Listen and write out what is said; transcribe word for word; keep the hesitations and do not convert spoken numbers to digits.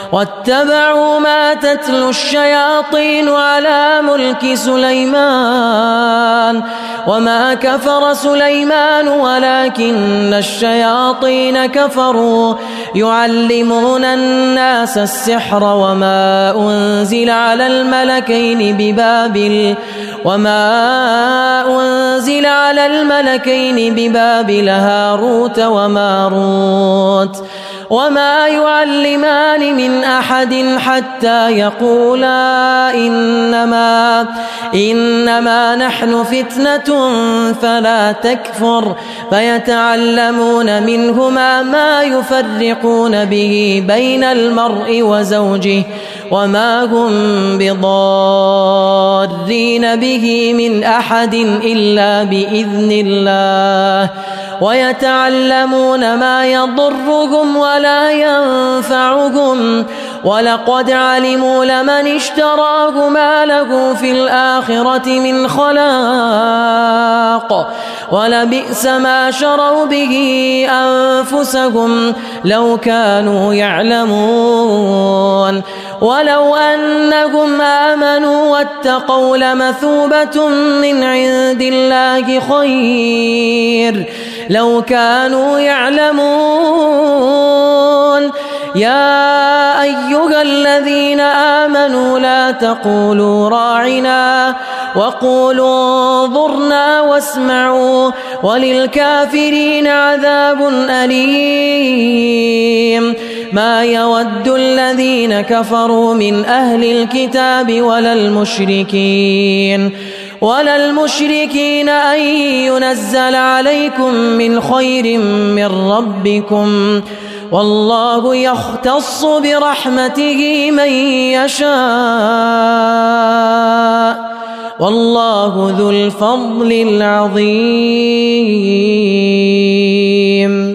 واتبعوا ما تتلو الشياطين على ملك سليمان وما كفر سليمان ولكن الشياطين كفروا يعلمون الناس السحر وما أنزل على الملكين ببابل وما أنزل على الملكين ببابل هاروت وماروت وما يعلمان من أحد حتى يقولا إنما إنما نحن فتنة فلا تكفر فيتعلمون منهما ما يفرقون به بين المرء وزوجه وما هم بضارين به من أحد إلا بإذن الله ويتعلمون ما يضرهم ولا ينفعهم ولقد علموا لمن اشتراه ما له في الآخرة من خلاق ولبئس ما شروا به أنفسهم لو كانوا يعلمون ولو أنهم آمنوا واتقوا لمثوبة من عند الله خير لو كانوا يعلمون يا أيها الذين آمنوا لا تقولوا راعنا وقولوا انظرنا واسمعوا وللكافرين عذاب أليم ما يود الذين كفروا من أهل الكتاب ولا المشركين ولا المشركين أن ينزل عليكم من خير من ربكم والله يختص برحمته من يشاء والله ذو الفضل العظيم.